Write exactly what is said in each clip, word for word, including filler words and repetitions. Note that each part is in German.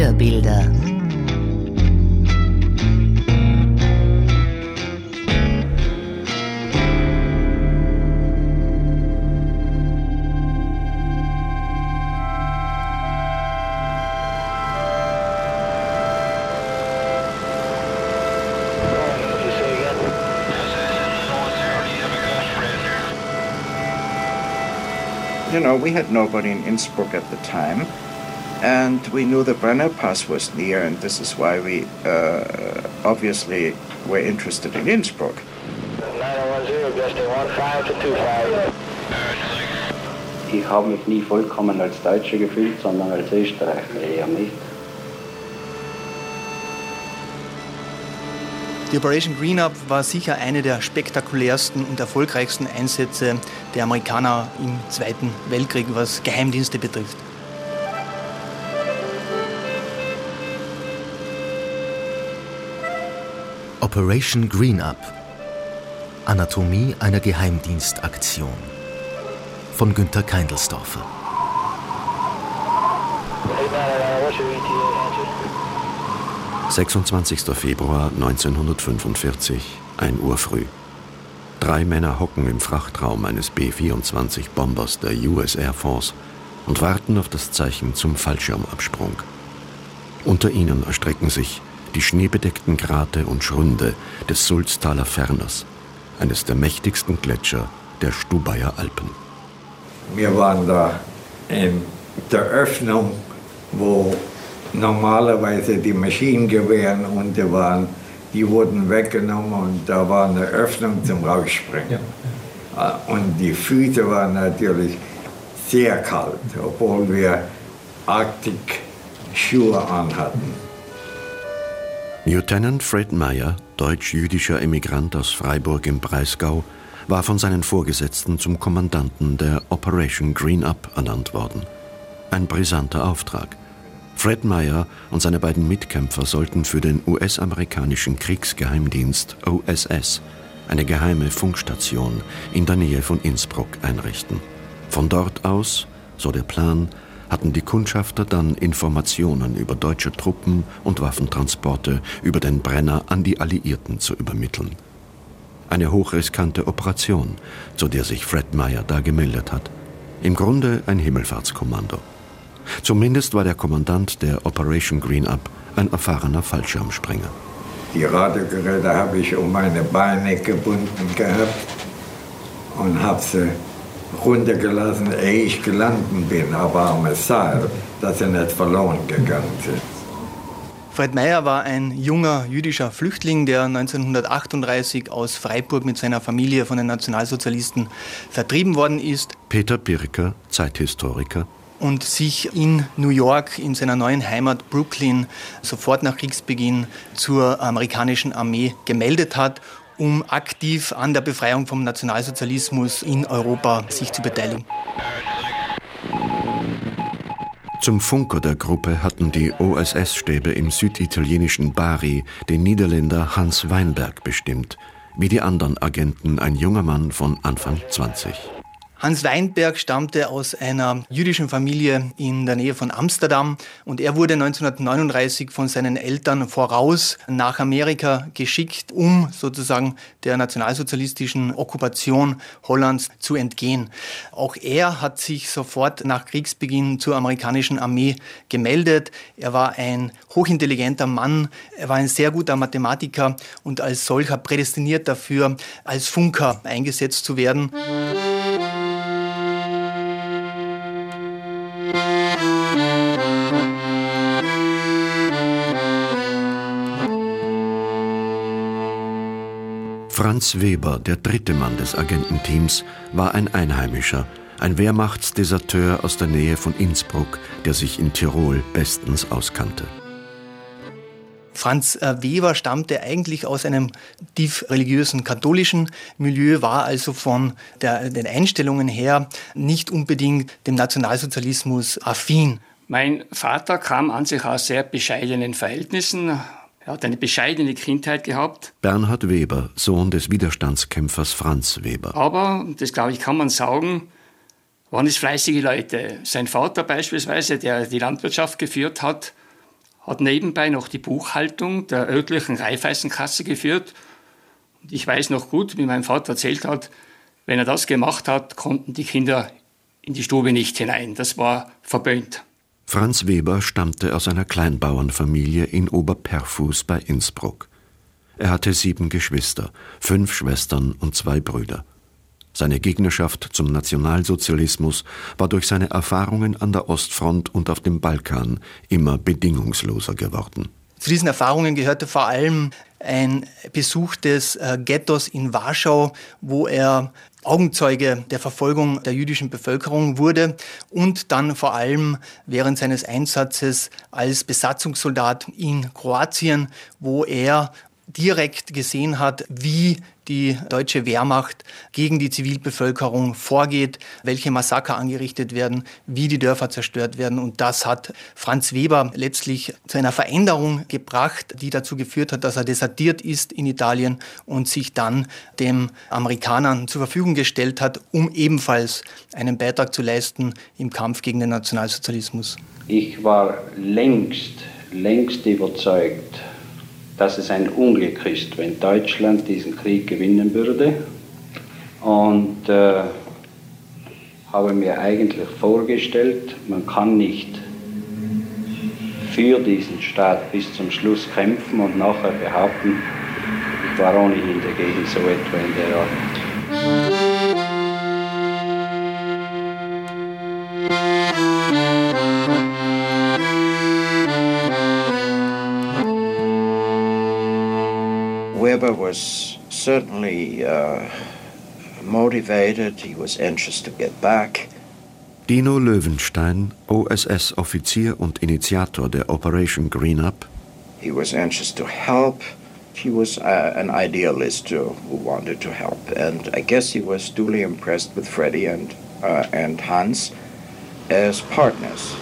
Hörbilder. You know, we had nobody in Innsbruck at the time, and we knew the Brenner Pass was near, and this is why we uh, obviously were interested in Innsbruck. Ich habe mich nie vollkommen als Deutscher gefühlt, sondern als Österreicher eher nicht. Die Operation Green Up war sicher eine der spektakulärsten und erfolgreichsten Einsätze der Amerikaner im Zweiten Weltkrieg, was Geheimdienste betrifft. Operation Green Up. Anatomie einer Geheimdienstaktion. Von Günter Keindelsdorfer. sechsundzwanzigster Februar neunzehnhundertfünfundvierzig, ein Uhr früh. Drei Männer hocken im Frachtraum eines B vierundzwanzig Bombers der U S Air Force und warten auf das Zeichen zum Fallschirmabsprung. Unter ihnen erstrecken sich die schneebedeckten Grate und Schrunde des Sulztaler Ferners, eines der mächtigsten Gletscher der Stubaier Alpen. Wir waren da in der Öffnung, wo normalerweise die Maschinengewehre unten waren, die wurden weggenommen und da war eine Öffnung zum Rausspringen. Ja. Und die Füße waren natürlich sehr kalt, obwohl wir Arktik-Schuhe anhatten. Lieutenant Fred Meyer, deutsch-jüdischer Emigrant aus Freiburg im Breisgau, war von seinen Vorgesetzten zum Kommandanten der Operation Green Up ernannt worden. Ein brisanter Auftrag. Fred Meyer und seine beiden Mitkämpfer sollten für den U S-amerikanischen Kriegsgeheimdienst O S S eine geheime Funkstation in der Nähe von Innsbruck einrichten. Von dort aus, so der Plan, hatten die Kundschafter dann Informationen über deutsche Truppen und Waffentransporte über den Brenner an die Alliierten zu übermitteln. Eine hochriskante Operation, zu der sich Fred Meyer da gemeldet hat. Im Grunde ein Himmelfahrtskommando. Zumindest war der Kommandant der Operation Green Up ein erfahrener Fallschirmspringer. Die Radiogeräte habe ich um meine Beine gebunden gehabt und habe sie runtergelassen, ehe ich gelandet bin, aber am Seil, dass sie nicht verloren gegangen sind. Fred Meyer war ein junger jüdischer Flüchtling, der neunzehnhundertachtunddreißig aus Freiburg mit seiner Familie von den Nationalsozialisten vertrieben worden ist. Peter Birker, Zeithistoriker. Und sich in New York, in seiner neuen Heimat Brooklyn, sofort nach Kriegsbeginn zur amerikanischen Armee gemeldet hat, um aktiv an der Befreiung vom Nationalsozialismus in Europa sich zu beteiligen. Zum Funker der Gruppe hatten die O S S-Stäbe im süditalienischen Bari den Niederländer Hans Weinberg bestimmt, wie die anderen Agenten ein junger Mann von Anfang zwanzig. Hans Weinberg stammte aus einer jüdischen Familie in der Nähe von Amsterdam und er wurde neunzehnhundertneununddreißig von seinen Eltern voraus nach Amerika geschickt, um sozusagen der nationalsozialistischen Okkupation Hollands zu entgehen. Auch er hat sich sofort nach Kriegsbeginn zur amerikanischen Armee gemeldet. Er war ein hochintelligenter Mann, er war ein sehr guter Mathematiker und als solcher prädestiniert dafür, als Funker eingesetzt zu werden. Franz Weber, der dritte Mann des Agententeams, war ein Einheimischer, ein Wehrmachtsdeserteur aus der Nähe von Innsbruck, der sich in Tirol bestens auskannte. Franz Weber stammte eigentlich aus einem tief religiösen katholischen Milieu, war also von der, den Einstellungen her nicht unbedingt dem Nationalsozialismus affin. Mein Vater kam an sich aus sehr bescheidenen Verhältnissen. Er hat eine bescheidene Kindheit gehabt. Bernhard Weber, Sohn des Widerstandskämpfers Franz Weber. Aber, das glaube ich, kann man sagen, waren es fleißige Leute. Sein Vater beispielsweise, der die Landwirtschaft geführt hat, hat nebenbei noch die Buchhaltung der örtlichen Raiffeisenkasse geführt. Und ich weiß noch gut, wie mein Vater erzählt hat, wenn er das gemacht hat, konnten die Kinder in die Stube nicht hinein. Das war verböhnt. Franz Weber stammte aus einer Kleinbauernfamilie in Oberperfus bei Innsbruck. Er hatte sieben Geschwister, fünf Schwestern und zwei Brüder. Seine Gegnerschaft zum Nationalsozialismus war durch seine Erfahrungen an der Ostfront und auf dem Balkan immer bedingungsloser geworden. Zu diesen Erfahrungen gehörte vor allem ein Besuch des äh, Ghettos in Warschau, wo er Augenzeuge der Verfolgung der jüdischen Bevölkerung wurde und dann vor allem während seines Einsatzes als Besatzungssoldat in Kroatien, wo er direkt gesehen hat, wie die deutsche Wehrmacht gegen die Zivilbevölkerung vorgeht, welche Massaker angerichtet werden, wie die Dörfer zerstört werden. Und das hat Franz Weber letztlich zu einer Veränderung gebracht, die dazu geführt hat, dass er desertiert ist in Italien und sich dann den Amerikanern zur Verfügung gestellt hat, um ebenfalls einen Beitrag zu leisten im Kampf gegen den Nationalsozialismus. Ich war längst, längst überzeugt, dass es ein Unglück ist, wenn Deutschland diesen Krieg gewinnen würde. Und äh, habe mir eigentlich vorgestellt, man kann nicht für diesen Staat bis zum Schluss kämpfen und nachher behaupten, ich war ohnehin dagegen, so etwa in der Art. Weber was certainly uh, motivated. He was anxious to get back. Dino Löwenstein, O S S-Offizier und Initiator der Operation Green Up. He was anxious to help. He was uh, an idealist uh, who wanted to help, and I guess he was duly impressed with Freddie and uh, and Hans as partners.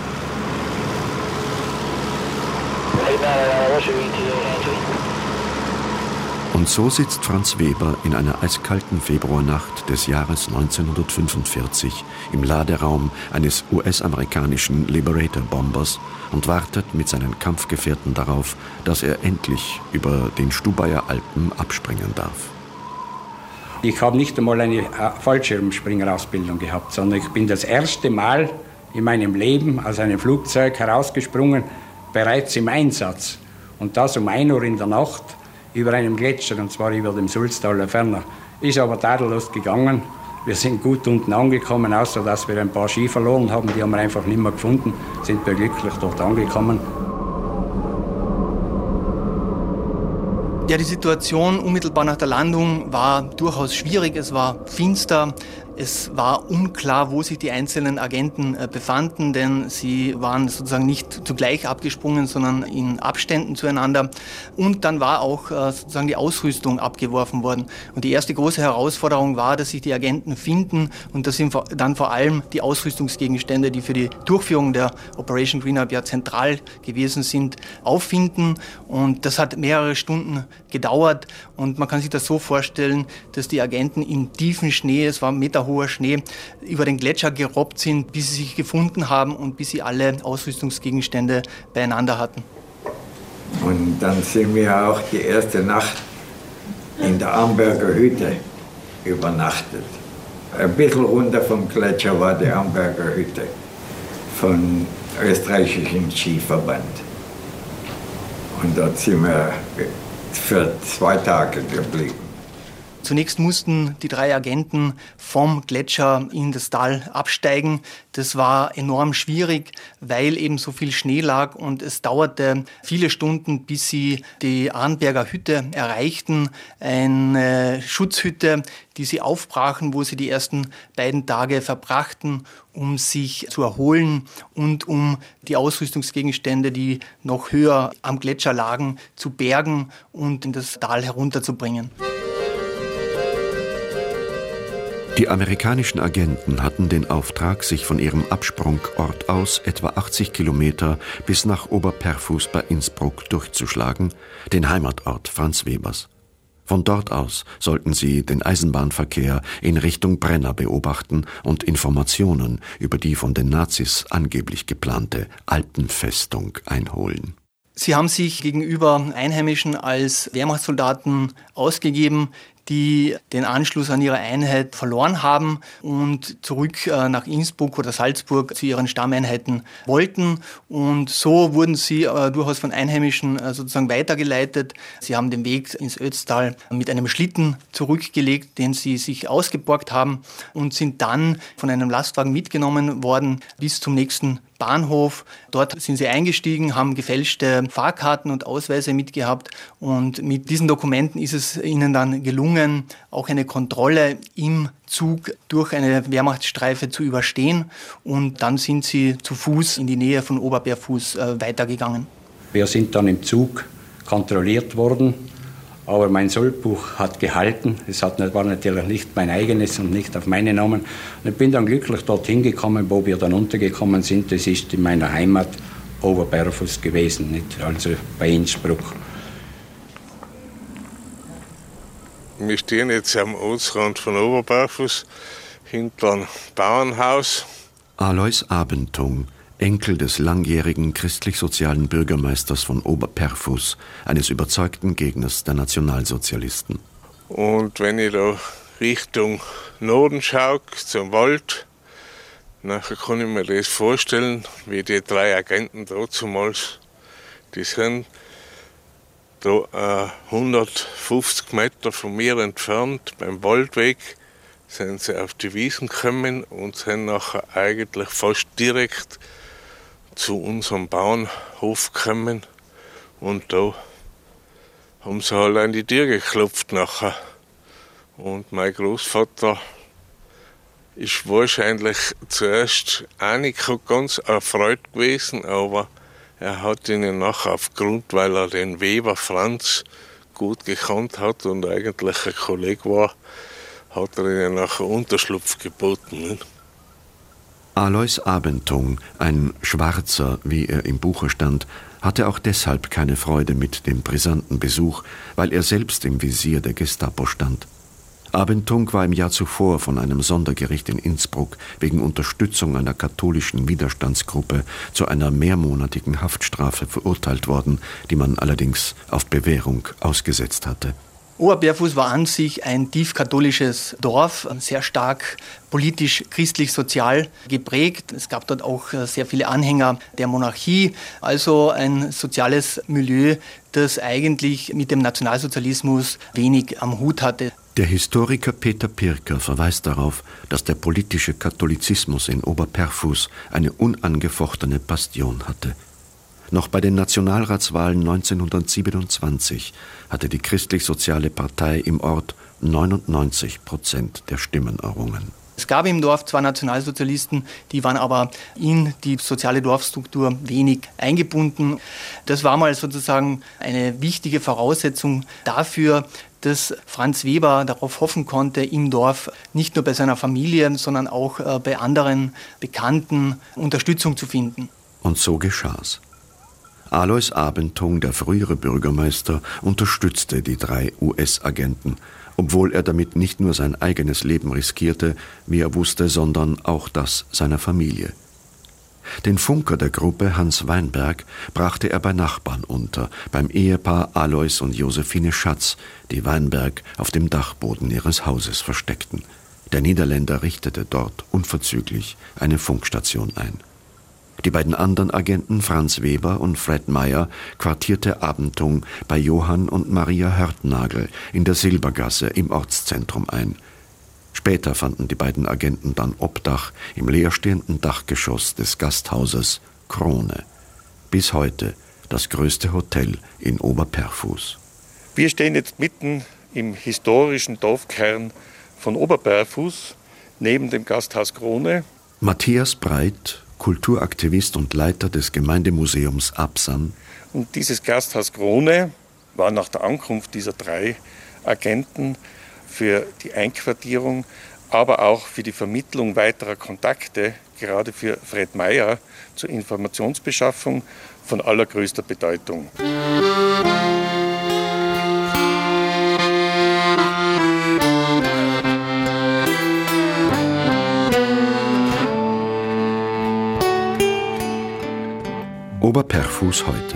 Und so sitzt Franz Weber in einer eiskalten Februarnacht des Jahres neunzehnhundertfünfundvierzig im Laderaum eines U S-amerikanischen Liberator-Bombers und wartet mit seinen Kampfgefährten darauf, dass er endlich über den Stubaier Alpen abspringen darf. Ich habe nicht einmal eine Fallschirmspringerausbildung gehabt, sondern ich bin das erste Mal in meinem Leben aus einem Flugzeug herausgesprungen, bereits im Einsatz. Und das um ein Uhr in der Nacht über einem Gletscher, und zwar über dem Sulztaler Ferner. Ist aber tadellos gegangen. Wir sind gut unten angekommen, außer dass wir ein paar Ski verloren haben. Die haben wir einfach nicht mehr gefunden. Sind wir glücklich dort angekommen. Ja, die Situation unmittelbar nach der Landung war durchaus schwierig. Es war finster. Es war unklar, wo sich die einzelnen Agenten befanden, denn sie waren sozusagen nicht zugleich abgesprungen, sondern in Abständen zueinander. Und dann war auch sozusagen die Ausrüstung abgeworfen worden. Und die erste große Herausforderung war, dass sich die Agenten finden und das sind dann vor allem die Ausrüstungsgegenstände, die für die Durchführung der Operation Green Up ja zentral gewesen sind, auffinden. Und das hat mehrere Stunden gedauert. Und man kann sich das so vorstellen, dass die Agenten im tiefen Schnee, es war meterhoher Schnee, über den Gletscher gerobbt sind, bis sie sich gefunden haben und bis sie alle Ausrüstungsgegenstände beieinander hatten. Und dann sind wir auch die erste Nacht in der Amberger Hütte übernachtet. Ein bisschen runter vom Gletscher war die Amberger Hütte vom österreichischen Skiverband. Und dort sind wir für zwei Tage geblieben. Zunächst mussten die drei Agenten vom Gletscher in das Tal absteigen. Das war enorm schwierig, weil eben so viel Schnee lag und es dauerte viele Stunden, bis sie die Arnberger Hütte erreichten. Eine Schutzhütte, die sie aufbrachen, wo sie die ersten beiden Tage verbrachten, um sich zu erholen und um die Ausrüstungsgegenstände, die noch höher am Gletscher lagen, zu bergen und in das Tal herunterzubringen. Die amerikanischen Agenten hatten den Auftrag, sich von ihrem Absprungort aus etwa achtzig Kilometer bis nach Oberperfus bei Innsbruck durchzuschlagen, den Heimatort Franz Webers. Von dort aus sollten sie den Eisenbahnverkehr in Richtung Brenner beobachten und Informationen über die von den Nazis angeblich geplante Alpenfestung einholen. Sie haben sich gegenüber Einheimischen als Wehrmachtssoldaten ausgegeben, die den Anschluss an ihre Einheit verloren haben und zurück nach Innsbruck oder Salzburg zu ihren Stammeinheiten wollten. Und so wurden sie durchaus von Einheimischen sozusagen weitergeleitet. Sie haben den Weg ins Ötztal mit einem Schlitten zurückgelegt, den sie sich ausgeborgt haben, und sind dann von einem Lastwagen mitgenommen worden bis zum nächsten Bahnhof. Dort sind sie eingestiegen, haben gefälschte Fahrkarten und Ausweise mitgehabt, und mit diesen Dokumenten ist es ihnen dann gelungen, auch eine Kontrolle im Zug durch eine Wehrmachtsstreife zu überstehen, und dann sind sie zu Fuß in die Nähe von Oberbergfuß äh, weitergegangen. Wir sind dann im Zug kontrolliert worden, aber mein Soldbuch hat gehalten. Es hat, war natürlich nicht mein eigenes und nicht auf meine Namen. Und ich bin dann glücklich dorthin gekommen, wo wir dann untergekommen sind. Das ist in meiner Heimat Oberbergfuß gewesen, nicht? Also bei Innsbruck. Wir stehen jetzt am Ortsrand von Oberbergfuß, hinter einem Bauernhaus. Alois Abentung, Enkel des langjährigen christlich-sozialen Bürgermeisters von Oberperfuß, eines überzeugten Gegners der Nationalsozialisten. Und wenn ich da Richtung Norden schaue, zum Wald, nachher kann ich mir das vorstellen, wie die drei Agenten dazumals, die sind da äh, hundertfünfzig Meter von mir entfernt, beim Waldweg, sind sie auf die Wiesen gekommen und sind nachher eigentlich fast direkt zu unserem Bauernhof gekommen, und da haben sie halt an die Tür geklopft nachher. Und mein Großvater ist wahrscheinlich zuerst auch nicht ganz erfreut gewesen, aber er hat ihnen nachher aufgrund, weil er den Weber Franz gut gekannt hat und eigentlich ein Kollege war, hat er ihnen nachher Unterschlupf geboten. Ne? Alois Abentung, ein Schwarzer, wie er im Buche stand, hatte auch deshalb keine Freude mit dem brisanten Besuch, weil er selbst im Visier der Gestapo stand. Abentung war im Jahr zuvor von einem Sondergericht in Innsbruck wegen Unterstützung einer katholischen Widerstandsgruppe zu einer mehrmonatigen Haftstrafe verurteilt worden, die man allerdings auf Bewährung ausgesetzt hatte. Oberbergfuß war an sich ein tief katholisches Dorf, sehr stark politisch, christlich, sozial geprägt. Es gab dort auch sehr viele Anhänger der Monarchie, also ein soziales Milieu, das eigentlich mit dem Nationalsozialismus wenig am Hut hatte. Der Historiker Peter Pirker verweist darauf, dass der politische Katholizismus in Oberperfuß eine unangefochtene Bastion hatte. Noch bei den Nationalratswahlen neunzehnhundertsiebenundzwanzig hatte die Christlich-Soziale Partei im Ort neunundneunzig Prozent der Stimmen errungen. Es gab im Dorf zwar Nationalsozialisten, die waren aber in die soziale Dorfstruktur wenig eingebunden. Das war mal sozusagen eine wichtige Voraussetzung dafür, dass Franz Weber darauf hoffen konnte, im Dorf nicht nur bei seiner Familie, sondern auch bei anderen Bekannten Unterstützung zu finden. Und so geschah's. Alois Abentung, der frühere Bürgermeister, unterstützte die drei U S-Agenten, obwohl er damit nicht nur sein eigenes Leben riskierte, wie er wusste, sondern auch das seiner Familie. Den Funker der Gruppe, Hans Weinberg, brachte er bei Nachbarn unter, beim Ehepaar Alois und Josephine Schatz, die Weinberg auf dem Dachboden ihres Hauses versteckten. Der Niederländer richtete dort unverzüglich eine Funkstation ein. Die beiden anderen Agenten, Franz Weber und Fred Meyer, quartierte Abentung bei Johann und Maria Hörtnagel in der Silbergasse im Ortszentrum ein. Später fanden die beiden Agenten dann Obdach im leerstehenden Dachgeschoss des Gasthauses Krone. Bis heute das größte Hotel in Oberperfuß. Wir stehen jetzt mitten im historischen Dorfkern von Oberperfuß, neben dem Gasthaus Krone. Matthias Breit, Kulturaktivist und Leiter des Gemeindemuseums Absan. Und dieses Gasthaus Krone war nach der Ankunft dieser drei Agenten für die Einquartierung, aber auch für die Vermittlung weiterer Kontakte, gerade für Fred Meyer, zur Informationsbeschaffung von allergrößter Bedeutung. Oberperfuß heute.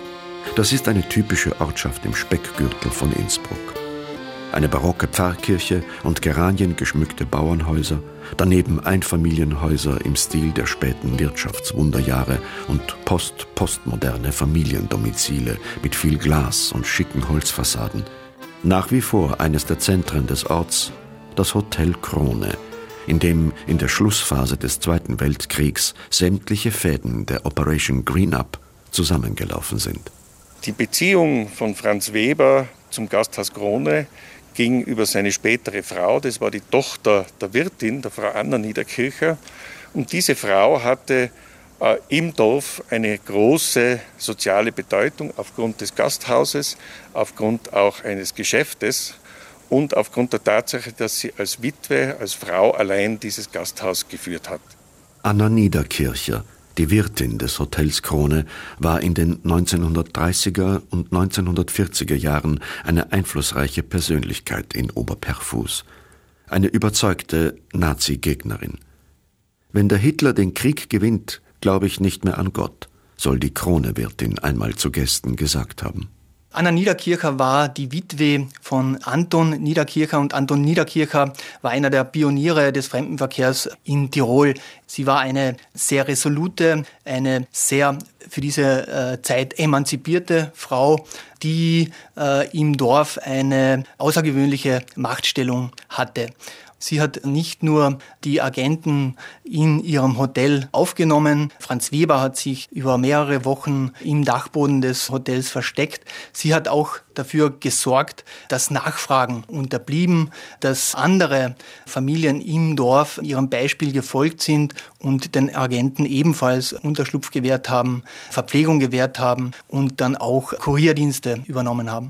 Das ist eine typische Ortschaft im Speckgürtel von Innsbruck. Eine barocke Pfarrkirche und geraniengeschmückte Bauernhäuser, daneben Einfamilienhäuser im Stil der späten Wirtschaftswunderjahre und post-postmoderne Familiendomizile mit viel Glas und schicken Holzfassaden. Nach wie vor eines der Zentren des Orts, das Hotel Krone, in dem in der Schlussphase des Zweiten Weltkriegs sämtliche Fäden der Operation Green-Up zusammengelaufen sind. Die Beziehung von Franz Weber zum Gasthaus Krone ging über seine spätere Frau, das war die Tochter der Wirtin, der Frau Anna Niederkircher. Und diese Frau hatte äh, im Dorf eine große soziale Bedeutung aufgrund des Gasthauses, aufgrund auch eines Geschäftes und aufgrund der Tatsache, dass sie als Witwe, als Frau allein dieses Gasthaus geführt hat. Anna Niederkircher, die Wirtin des Hotels Krone, war in den neunzehnhundertdreißiger und neunzehnhundertvierziger Jahren eine einflussreiche Persönlichkeit in Oberperfuß. Eine überzeugte Nazi-Gegnerin. Wenn der Hitler den Krieg gewinnt, glaube ich nicht mehr an Gott, soll die Krone-Wirtin einmal zu Gästen gesagt haben. Anna Niederkircher war die Witwe von Anton Niederkircher und Anton Niederkircher war einer der Pioniere des Fremdenverkehrs in Tirol. Sie war eine sehr resolute, eine sehr für diese äh, Zeit emanzipierte Frau, die äh, im Dorf eine außergewöhnliche Machtstellung hatte. Sie hat nicht nur die Agenten in ihrem Hotel aufgenommen. Franz Weber hat sich über mehrere Wochen im Dachboden des Hotels versteckt. Sie hat auch dafür gesorgt, dass Nachfragen unterblieben, dass andere Familien im Dorf ihrem Beispiel gefolgt sind und den Agenten ebenfalls Unterschlupf gewährt haben, Verpflegung gewährt haben und dann auch Kurierdienste übernommen haben.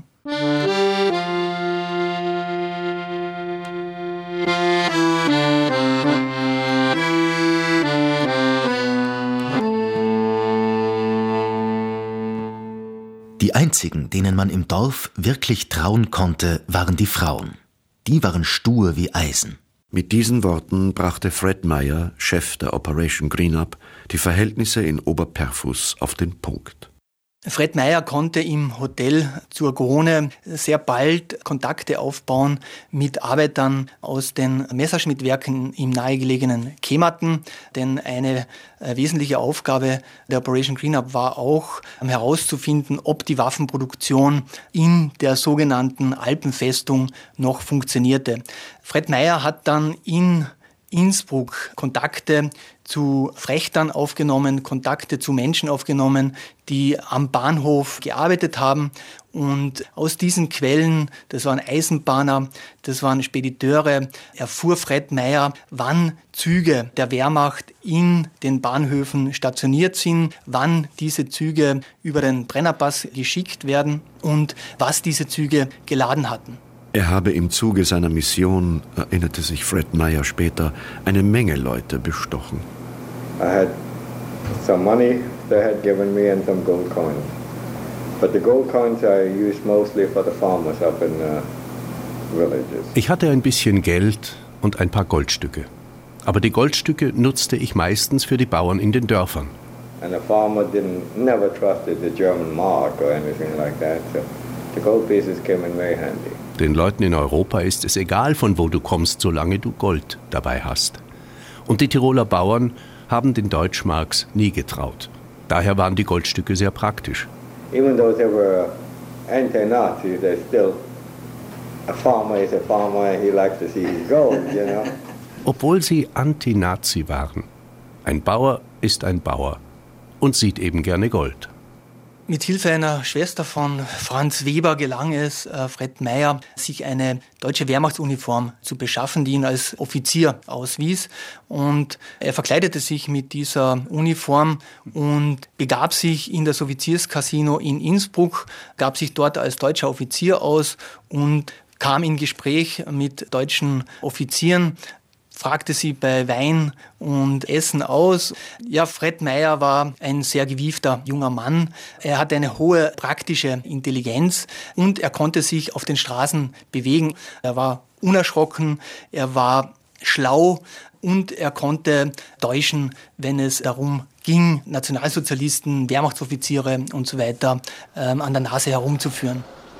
Die einzigen, denen man im Dorf wirklich trauen konnte, waren die Frauen. Die waren stur wie Eisen. Mit diesen Worten brachte Fred Meyer, Chef der Operation Green-Up, die Verhältnisse in Oberperfuß auf den Punkt. Fred Meyer konnte im Hotel zur Krone sehr bald Kontakte aufbauen mit Arbeitern aus den Messerschmittwerken im nahegelegenen Kematen, denn eine äh, wesentliche Aufgabe der Operation Green-Up war auch ähm, herauszufinden, ob die Waffenproduktion in der sogenannten Alpenfestung noch funktionierte. Fred Meyer hat dann in Innsbruck Kontakte zu Frächtern aufgenommen, Kontakte zu Menschen aufgenommen, die am Bahnhof gearbeitet haben. Und aus diesen Quellen, das waren Eisenbahner, das waren Spediteure, erfuhr Fred Meyer, wann Züge der Wehrmacht in den Bahnhöfen stationiert sind, wann diese Züge über den Brennerpass geschickt werden und was diese Züge geladen hatten. Er habe im Zuge seiner Mission, erinnerte sich Fred Meyer später, eine Menge Leute bestochen. I had some money they had given me and some gold coins. But the gold coins I used mostly for the farmers up in the villages. Ich hatte ein bisschen Geld und ein paar Goldstücke. Aber die Goldstücke nutzte ich meistens für die Bauern in den Dörfern. And the farmer didn't never trusted the German mark or anything like that. So the gold pieces came in very handy. Den Leuten in Europa ist es egal, von wo du kommst, solange du Gold dabei hast. Und die Tiroler Bauern haben den Deutschmarks nie getraut. Daher waren die Goldstücke sehr praktisch. Even though they were anti-Nazi, they still a farmer is a farmer and he likes to see his gold, you know. Obwohl sie Anti-Nazi waren. Ein Bauer ist ein Bauer und sieht eben gerne Gold. Mit Hilfe einer Schwester von Franz Weber gelang es äh, Fred Meyer, sich eine deutsche Wehrmachtsuniform zu beschaffen, die ihn als Offizier auswies. Und er verkleidete sich mit dieser Uniform und begab sich in das Offizierscasino in Innsbruck, gab sich dort als deutscher Offizier aus und kam in Gespräch mit deutschen Offizieren, fragte sie bei Wein und Essen aus. Ja, Fred Meyer war ein sehr gewiefter junger Mann. Er hatte eine hohe praktische Intelligenz und er konnte sich auf den Straßen bewegen. Er war unerschrocken, er war schlau und er konnte täuschen, wenn es darum ging, Nationalsozialisten, Wehrmachtsoffiziere und so weiter ähm, an der Nase herumzuführen.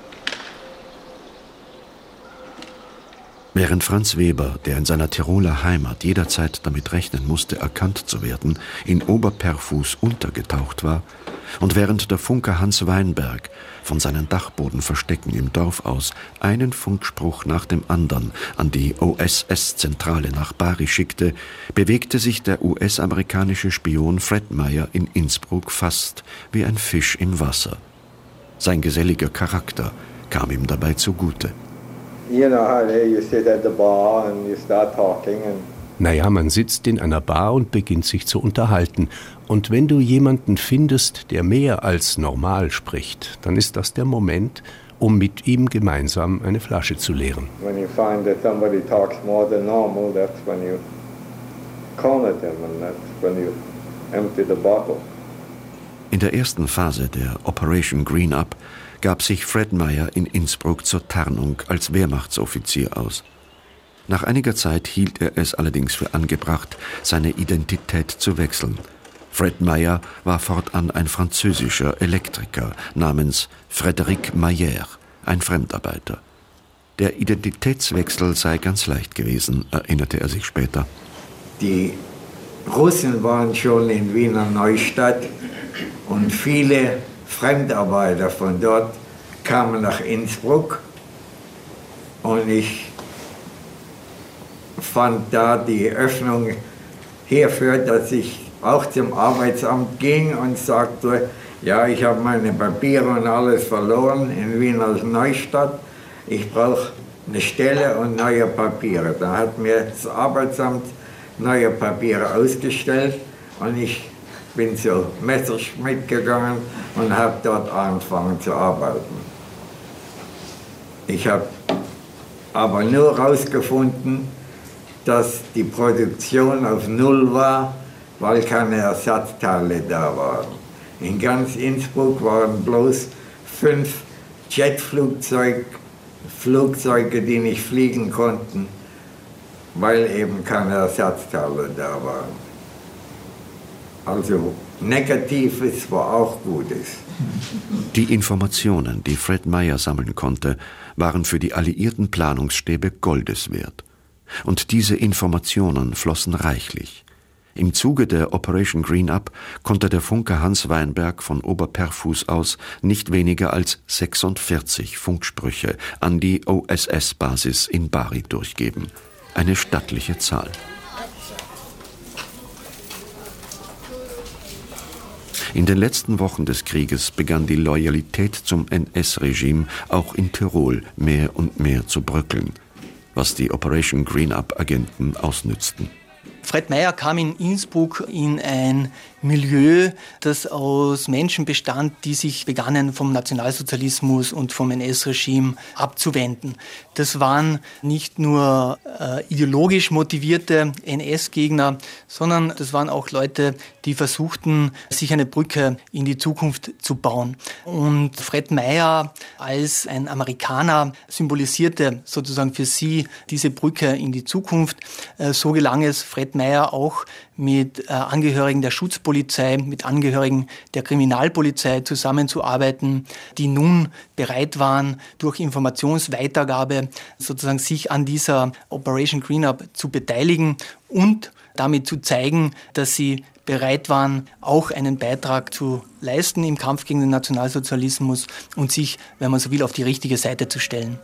Während Franz Weber, der in seiner Tiroler Heimat jederzeit damit rechnen musste, erkannt zu werden, in Oberperfus untergetaucht war, und während der Funker Hans Weinberg von seinen Dachbodenverstecken im Dorf aus einen Funkspruch nach dem anderen an die O S S-Zentrale nach Bari schickte, bewegte sich der U S-amerikanische Spion Fred Meyer in Innsbruck fast wie ein Fisch im Wasser. Sein geselliger Charakter kam ihm dabei zugute. You know how they, you sit at the bar and you start talking and Naja, man sitzt in einer Bar und beginnt sich zu unterhalten. Und wenn du jemanden findest, der mehr als normal spricht, dann ist das der Moment, um mit ihm gemeinsam eine Flasche zu leeren. when you find that somebody talks more than normal, that's when you corner them and that's when you empty the bottle. In der ersten Phase der Operation Green Up gab sich Fred Meyer in Innsbruck zur Tarnung als Wehrmachtsoffizier aus. Nach einiger Zeit hielt er es allerdings für angebracht, seine Identität zu wechseln. Fred Meyer war fortan ein französischer Elektriker namens Frédéric Mayer, ein Fremdarbeiter. Der Identitätswechsel sei ganz leicht gewesen, erinnerte er sich später. Die Russen waren schon in Wiener Neustadt und viele Fremdarbeiter von dort kamen nach Innsbruck und ich fand da die Öffnung hierfür, dass ich auch zum Arbeitsamt ging und sagte, ja, ich habe meine Papiere und alles verloren in Wiener Neustadt, ich brauche eine Stelle und neue Papiere. Da hat mir das Arbeitsamt neue Papiere ausgestellt und ich bin zu Messerschmitt gegangen und habe dort angefangen zu arbeiten. Ich habe aber nur herausgefunden, dass die Produktion auf Null war, weil keine Ersatzteile da waren. In ganz Innsbruck waren bloß fünf Jetflugzeuge, Flugzeuge, die nicht fliegen konnten, weil eben keine Ersatzteile da waren. Also Negatives war auch Gutes. Die Informationen, die Fred Meyer sammeln konnte, waren für die alliierten Planungsstäbe Goldes wert. Und diese Informationen flossen reichlich. Im Zuge der Operation Green Up konnte der Funker Hans Weinberg von Oberperfus aus nicht weniger als sechsundvierzig Funksprüche an die O S S-Basis in Bari durchgeben. Eine stattliche Zahl. In den letzten Wochen des Krieges begann die Loyalität zum N S-Regime auch in Tirol mehr und mehr zu bröckeln, was die Operation Green Up-Agenten ausnützten. Fred Meyer kam in Innsbruck in ein Milieu, das aus Menschen bestand, die sich begannen, vom Nationalsozialismus und vom N S-Regime abzuwenden. Das waren nicht nur äh, ideologisch motivierte N S-Gegner, sondern das waren auch Leute, die versuchten, sich eine Brücke in die Zukunft zu bauen. Und Fred Meyer als ein Amerikaner symbolisierte sozusagen für sie diese Brücke in die Zukunft. Äh, so gelang es Fred Meyer auch mit äh, Angehörigen der Schutzpolizei, mit Angehörigen der Kriminalpolizei zusammenzuarbeiten, die nun bereit waren, durch Informationsweitergabe sozusagen sich an dieser Operation Green Up zu beteiligen und damit zu zeigen, dass sie bereit waren, auch einen Beitrag zu leisten im Kampf gegen den Nationalsozialismus und sich, wenn man so will, auf die richtige Seite zu stellen.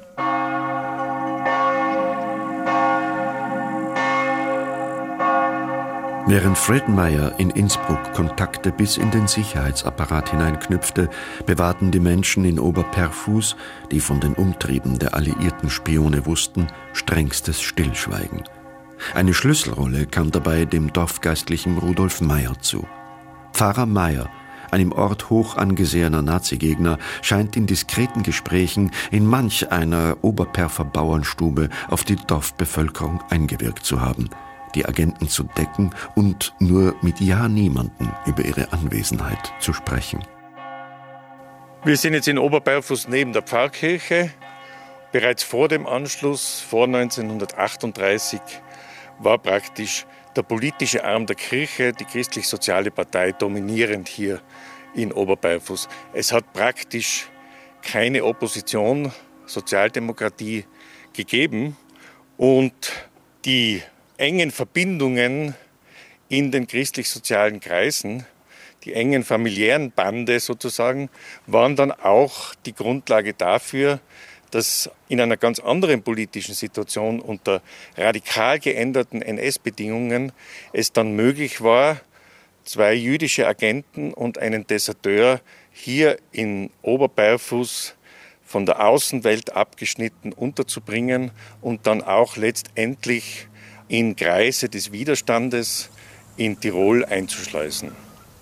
Während Fred Meyer in Innsbruck Kontakte bis in den Sicherheitsapparat hineinknüpfte, bewahrten die Menschen in Oberperfus, die von den Umtrieben der alliierten Spione wussten, strengstes Stillschweigen. Eine Schlüsselrolle kam dabei dem Dorfgeistlichen Rudolf Meyer zu. Pfarrer Meyer, ein im Ort hoch angesehener Nazigegner, scheint in diskreten Gesprächen in manch einer Oberperfer Bauernstube auf die Dorfbevölkerung eingewirkt zu haben, die Agenten zu decken und nur mit ja niemanden über ihre Anwesenheit zu sprechen. Wir sind jetzt in Oberperfus neben der Pfarrkirche. Bereits vor dem Anschluss, vor neunzehnhundertachtunddreißig, war praktisch der politische Arm der Kirche, die Christlich-Soziale Partei, dominierend hier in Oberbeifus. Es hat praktisch keine Opposition, Sozialdemokratie gegeben und die engen Verbindungen in den christlich-sozialen Kreisen, die engen familiären Bande sozusagen, waren dann auch die Grundlage dafür, dass in einer ganz anderen politischen Situation unter radikal geänderten N S-Bedingungen es dann möglich war, zwei jüdische Agenten und einen Deserteur hier in Oberbeifus von der Außenwelt abgeschnitten unterzubringen und dann auch letztendlich in Kreise des Widerstandes in Tirol einzuschleusen.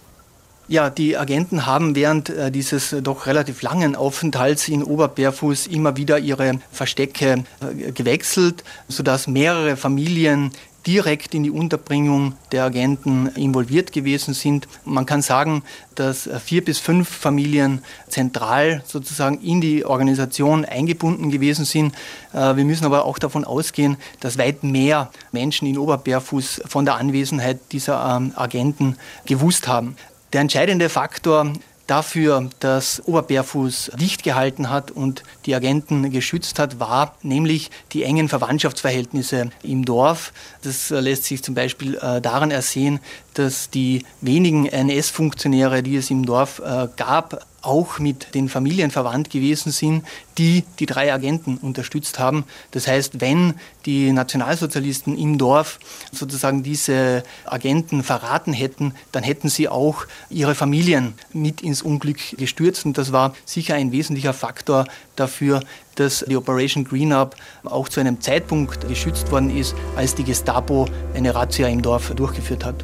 Ja, die Agenten haben während äh, dieses äh, doch relativ langen Aufenthalts in Oberberfus immer wieder ihre Verstecke äh, gewechselt, sodass mehrere Familien direkt in die Unterbringung der Agenten involviert gewesen sind. Man kann sagen, dass äh, vier bis fünf Familien zentral sozusagen in die Organisation eingebunden gewesen sind. Äh, wir müssen aber auch davon ausgehen, dass weit mehr Menschen in Oberberfus von der Anwesenheit dieser ähm, Agenten gewusst haben. Der entscheidende Faktor dafür, dass Oberberfus dicht gehalten hat und die Agenten geschützt hat, war nämlich die engen Verwandtschaftsverhältnisse im Dorf. Das lässt sich zum Beispiel daran ersehen, dass die wenigen N S-Funktionäre, die es im Dorf gab, auch mit den Familien verwandt gewesen sind, die die drei Agenten unterstützt haben. Das heißt, wenn die Nationalsozialisten im Dorf sozusagen diese Agenten verraten hätten, dann hätten sie auch ihre Familien mit ins Unglück gestürzt. Und das war sicher ein wesentlicher Faktor dafür, dass die Operation Green Up auch zu einem Zeitpunkt geschützt worden ist, als die Gestapo eine Razzia im Dorf durchgeführt hat.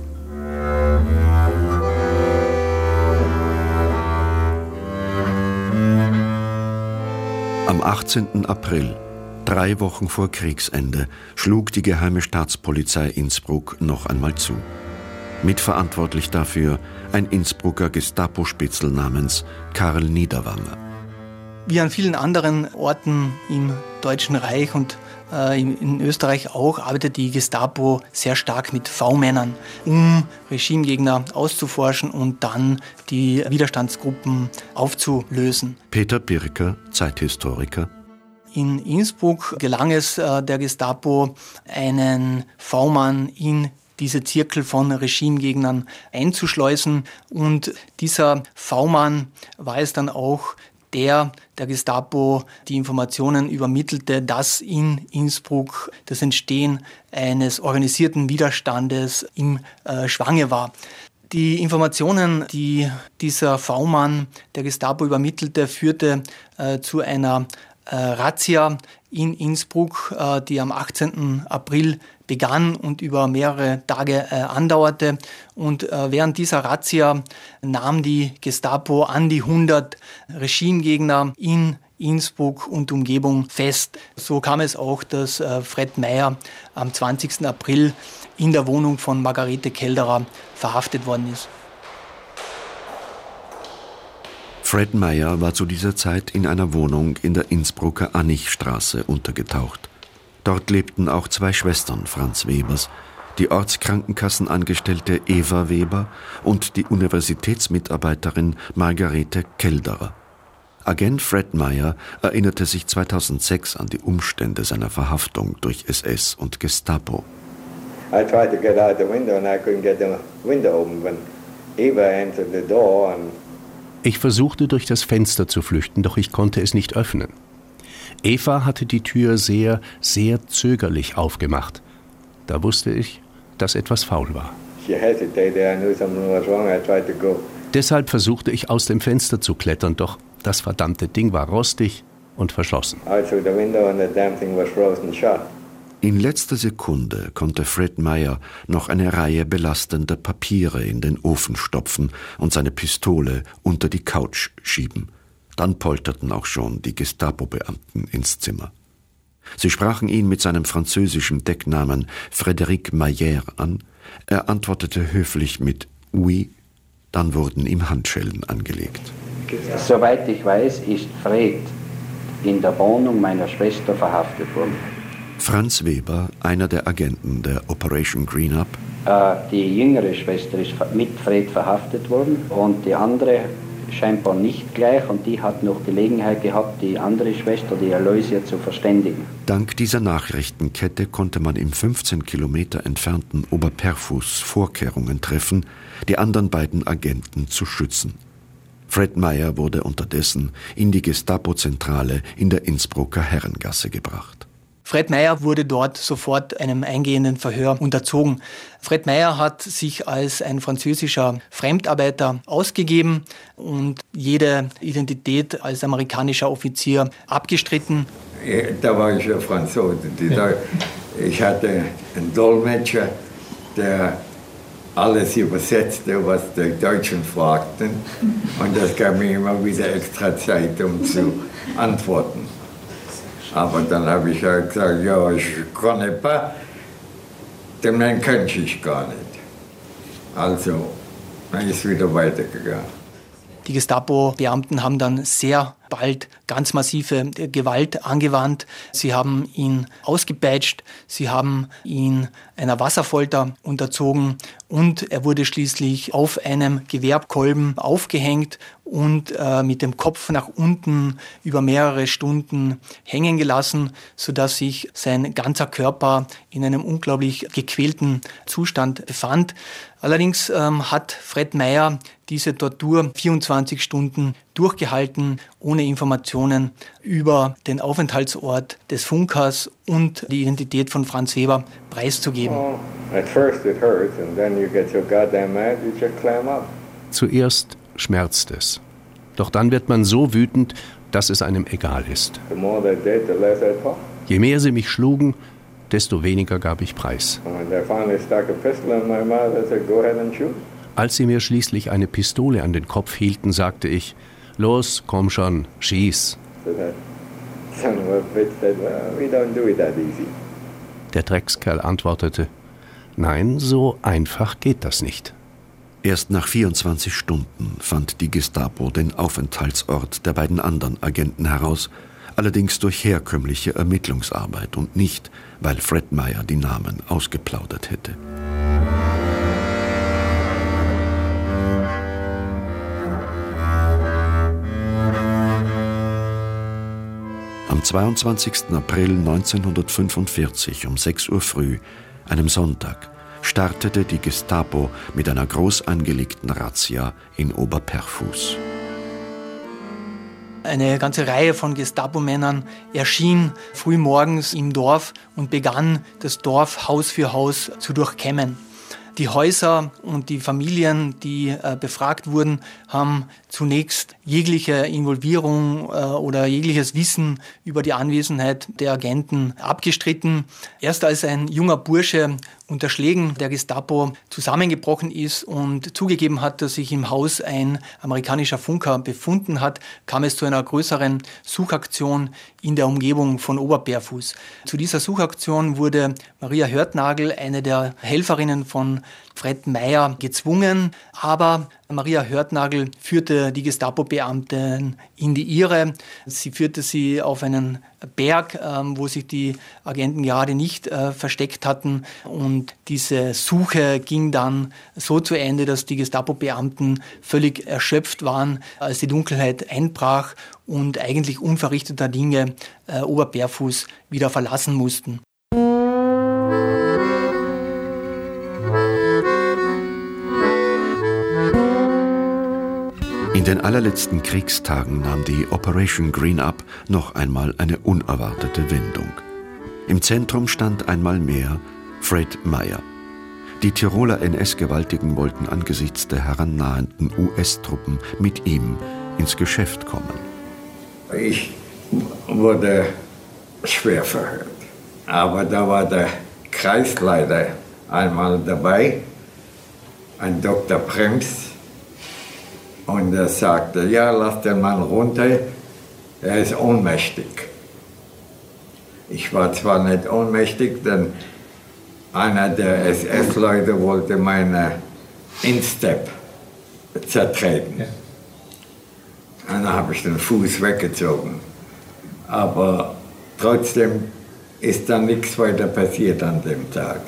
Am achtzehnten April, drei Wochen vor Kriegsende, schlug die Geheime Staatspolizei Innsbruck noch einmal zu. Mitverantwortlich dafür ein Innsbrucker Gestapo-Spitzel namens Karl Niederwanger. Wie an vielen anderen Orten im Deutschen Reich und äh, in Österreich auch, arbeitet die Gestapo sehr stark mit V-Männern, um Regimegegner auszuforschen und dann die Widerstandsgruppen aufzulösen. Peter Birker, Zeithistoriker. In Innsbruck gelang es äh, der Gestapo, einen V-Mann in diese Zirkel von Regimegegnern einzuschleusen. Und dieser V-Mann war es dann auch, der der Gestapo die Informationen übermittelte, dass in Innsbruck das Entstehen eines organisierten Widerstandes im äh, Schwange war. Die Informationen, die dieser V-Mann der Gestapo übermittelte, führte äh, zu einer äh, Razzia in Innsbruck, äh, die am achtzehnten April begann und über mehrere Tage äh, andauerte. Und äh, während dieser Razzia nahm die Gestapo an die hundert Regimegegner in Innsbruck und Umgebung fest. So kam es auch, dass äh, Fred Meyer am zwanzigsten April in der Wohnung von Margarete Kelderer verhaftet worden ist. Fred Meyer war zu dieser Zeit in einer Wohnung in der Innsbrucker Annichstraße untergetaucht. Dort lebten auch zwei Schwestern Franz Webers, die Ortskrankenkassenangestellte Eva Weber und die Universitätsmitarbeiterin Margarete Kelderer. Agent Fred Meyer erinnerte sich zweitausendsechs an die Umstände seiner Verhaftung durch S S und Gestapo. I tried to get out the window and I couldn't get the window open when Eva entered the door and Ich versuchte durch das Fenster zu flüchten, doch ich konnte es nicht öffnen. Eva hatte die Tür sehr, sehr zögerlich aufgemacht. Da wusste ich, dass etwas faul war. Deshalb versuchte ich, aus dem Fenster zu klettern, doch das verdammte Ding war rostig und verschlossen. In letzter Sekunde konnte Fred Meyer noch eine Reihe belastender Papiere in den Ofen stopfen und seine Pistole unter die Couch schieben. Dann polterten auch schon die Gestapo-Beamten ins Zimmer. Sie sprachen ihn mit seinem französischen Decknamen Frédéric Maillère an. Er antwortete höflich mit Oui. Dann wurden ihm Handschellen angelegt. Soweit ich weiß, ist Fred in der Wohnung meiner Schwester verhaftet worden. Franz Weber, einer der Agenten der Operation Green Up. Äh, die jüngere Schwester ist mit Fred verhaftet worden und die andere scheinbar nicht gleich, und die hat noch Gelegenheit gehabt, die andere Schwester, die Aloysia, zu verständigen. Dank dieser Nachrichtenkette konnte man im fünfzehn Kilometer entfernten Oberperfus Vorkehrungen treffen, die anderen beiden Agenten zu schützen. Fred Meyer wurde unterdessen in die Gestapo-Zentrale in der Innsbrucker Herrengasse gebracht. Fred Meyer wurde dort sofort einem eingehenden Verhör unterzogen. Fred Meyer hat sich als ein französischer Fremdarbeiter ausgegeben und jede Identität als amerikanischer Offizier abgestritten. Da war ich ja Franzose. Ich hatte einen Dolmetscher, der alles übersetzte, was die Deutschen fragten. Und das gab mir immer wieder extra Zeit, um zu antworten. Aber dann habe ich halt gesagt, ja, ich kann nicht, den Mann könnte ich gar nicht. Also, dann ist es wieder weitergegangen. Die Gestapo-Beamten haben dann sehr bald ganz massive Gewalt angewandt. Sie haben ihn ausgepeitscht, sie haben ihn einer Wasserfolter unterzogen und er wurde schließlich auf einem Gewerbkolben aufgehängt und äh, mit dem Kopf nach unten über mehrere Stunden hängen gelassen, sodass sich sein ganzer Körper in einem unglaublich gequälten Zustand befand. Allerdings ähm, hat Fred Meyer diese Tortur vierundzwanzig Stunden durchgehalten, ohne Informationen über den Aufenthaltsort des Funkers und die Identität von Franz Weber preiszugeben. Zuerst schmerzt es. Doch dann wird man so wütend, dass es einem egal ist. Je mehr sie mich schlugen, desto weniger gab ich preis. Als sie mir schließlich eine Pistole an den Kopf hielten, sagte ich, los, komm schon, schieß. Der Dreckskerl antwortete, nein, so einfach geht das nicht. Erst nach vierundzwanzig Stunden fand die Gestapo den Aufenthaltsort der beiden anderen Agenten heraus, allerdings durch herkömmliche Ermittlungsarbeit und nicht, weil Fred Meyer die Namen ausgeplaudert hätte. Am zweiundzwanzigsten April neunzehnhundertfünfundvierzig um sechs Uhr früh, einem Sonntag, startete die Gestapo mit einer groß angelegten Razzia in Oberperfus. Eine ganze Reihe von Gestapo-Männern erschien frühmorgens im Dorf und begann, das Dorf Haus für Haus zu durchkämmen. Die Häuser und die Familien, die äh, befragt wurden, haben zunächst jegliche Involvierung äh, oder jegliches Wissen über die Anwesenheit der Agenten abgestritten. Erst als ein junger Bursche unter Schlägen der Gestapo zusammengebrochen ist und zugegeben hat, dass sich im Haus ein amerikanischer Funker befunden hat, kam es zu einer größeren Suchaktion in der Umgebung von Oberperfus. Zu dieser Suchaktion wurde Maria Hörtnagel, eine der Helferinnen von Fred Meyer, gezwungen, aber Maria Hörtnagel führte die Gestapo-Beamten in die Irre. Sie führte sie auf einen Berg, wo sich die Agenten gerade nicht äh, versteckt hatten. Und diese Suche ging dann so zu Ende, dass die Gestapo-Beamten völlig erschöpft waren, als die Dunkelheit einbrach und eigentlich unverrichteter Dinge äh, Oberperfus wieder verlassen mussten. In den allerletzten Kriegstagen nahm die Operation Green Up noch einmal eine unerwartete Wendung. Im Zentrum stand einmal mehr Fred Meyer. Die Tiroler N S-Gewaltigen wollten angesichts der herannahenden U S-Truppen mit ihm ins Geschäft kommen. Ich wurde schwer verhört. Aber da war der Kreisleiter einmal dabei, ein Doktor Brems. Und er sagte, ja, lass den Mann runter, er ist ohnmächtig. Ich war zwar nicht ohnmächtig, denn einer der S S-Leute wollte meine Instep zertreten. Ja. Und dann habe ich den Fuß weggezogen. Aber trotzdem ist dann nichts weiter passiert an dem Tag.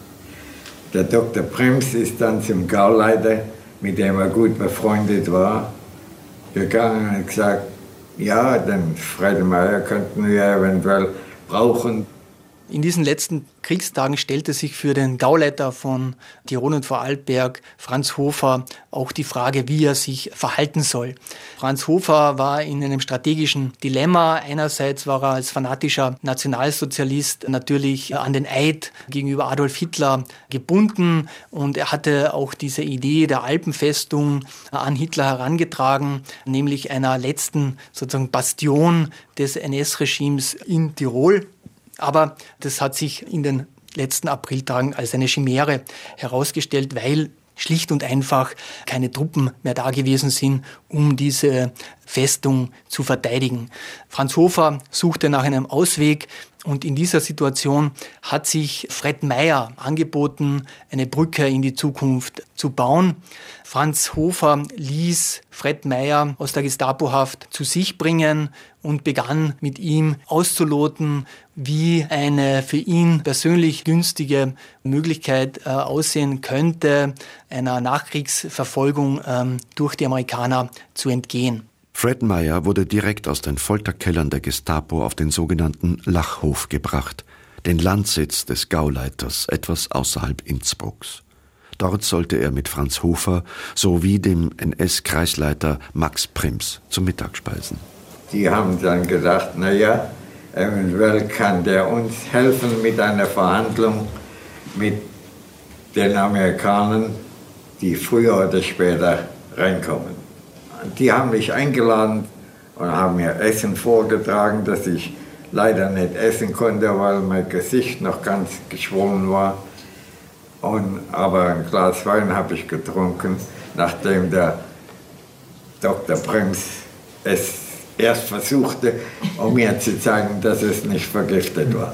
Der Doktor Prems ist dann zum Gauleiter, mit dem er gut befreundet war, gegangen und gesagt, ja, den Friedenmeier könnten wir eventuell brauchen. In diesen letzten Kriegstagen stellte sich für den Gauleiter von Tirol und Vorarlberg, Franz Hofer, auch die Frage, wie er sich verhalten soll. Franz Hofer war in einem strategischen Dilemma. Einerseits war er als fanatischer Nationalsozialist natürlich an den Eid gegenüber Adolf Hitler gebunden und er hatte auch diese Idee der Alpenfestung an Hitler herangetragen, nämlich einer letzten sozusagen Bastion des N S-Regimes in Tirol. Aber das hat sich in den letzten Apriltagen als eine Chimäre herausgestellt, weil schlicht und einfach keine Truppen mehr da gewesen sind, um diese Festung zu verteidigen. Franz Hofer suchte nach einem Ausweg und in dieser Situation hat sich Fred Meyer angeboten, eine Brücke in die Zukunft zu bauen. Franz Hofer ließ Fred Meyer aus der Gestapohaft zu sich bringen und begann mit ihm auszuloten, wie eine für ihn persönlich günstige Möglichkeit äh, aussehen könnte, einer Nachkriegsverfolgung ähm, durch die Amerikaner zu entgehen. Fred Meyer wurde direkt aus den Folterkellern der Gestapo auf den sogenannten Lachhof gebracht, den Landsitz des Gauleiters, etwas außerhalb Innsbrucks. Dort sollte er mit Franz Hofer sowie dem N S-Kreisleiter Max Prims zum Mittag speisen. Die haben dann gedacht, naja, eventuell kann der uns helfen mit einer Verhandlung mit den Amerikanern, die früher oder später reinkommen. Die haben mich eingeladen und haben mir Essen vorgetragen, das ich leider nicht essen konnte, weil mein Gesicht noch ganz geschwollen war. Und, aber ein Glas Wein habe ich getrunken, nachdem der Doktor Prims es erst versuchte, um mir zu zeigen, dass es nicht vergiftet war.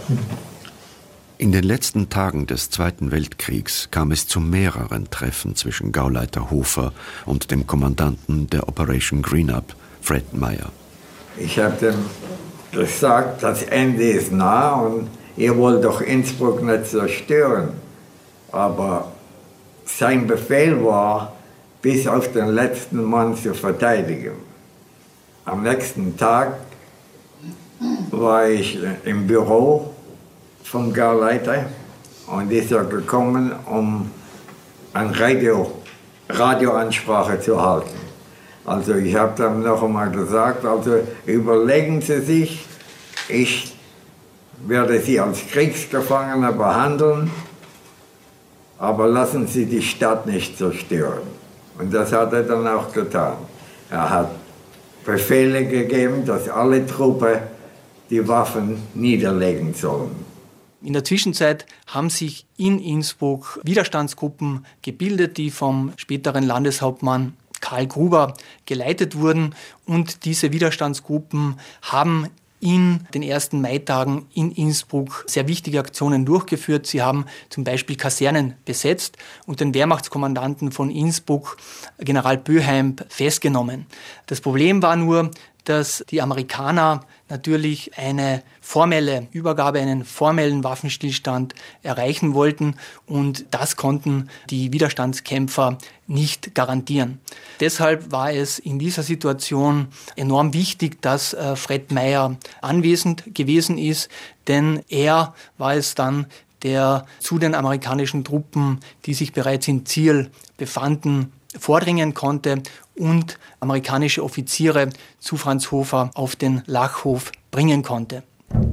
In den letzten Tagen des Zweiten Weltkriegs kam es zu mehreren Treffen zwischen Gauleiter Hofer und dem Kommandanten der Operation Greenup, Fred Meyer. Ich habe dem gesagt, das Ende ist nah und ihr wollt doch Innsbruck nicht zerstören. Aber sein Befehl war, bis auf den letzten Mann zu verteidigen. Am nächsten Tag war ich im Büro vom Gauleiter und ist er gekommen, um eine Radio, Radioansprache zu halten. Also ich habe dann noch einmal gesagt, also überlegen Sie sich, ich werde Sie als Kriegsgefangener behandeln, aber lassen Sie die Stadt nicht zerstören. Und das hat er dann auch getan. Er hat Befehle gegeben, dass alle Truppen die Waffen niederlegen sollen. In der Zwischenzeit haben sich in Innsbruck Widerstandsgruppen gebildet, die vom späteren Landeshauptmann Karl Gruber geleitet wurden. Und diese Widerstandsgruppen haben in den ersten Maitagen in Innsbruck sehr wichtige Aktionen durchgeführt. Sie haben zum Beispiel Kasernen besetzt und den Wehrmachtskommandanten von Innsbruck, General Böheim, festgenommen. Das Problem war nur, dass die Amerikaner natürlich eine formelle Übergabe, einen formellen Waffenstillstand erreichen wollten und das konnten die Widerstandskämpfer nicht garantieren. Deshalb war es in dieser Situation enorm wichtig, dass äh, Fred Meyer anwesend gewesen ist, denn er war es dann, der zu den amerikanischen Truppen, die sich bereits in Ziel befanden, vordringen konnte und amerikanische Offiziere zu Franz Hofer auf den Lachhof bringen konnte.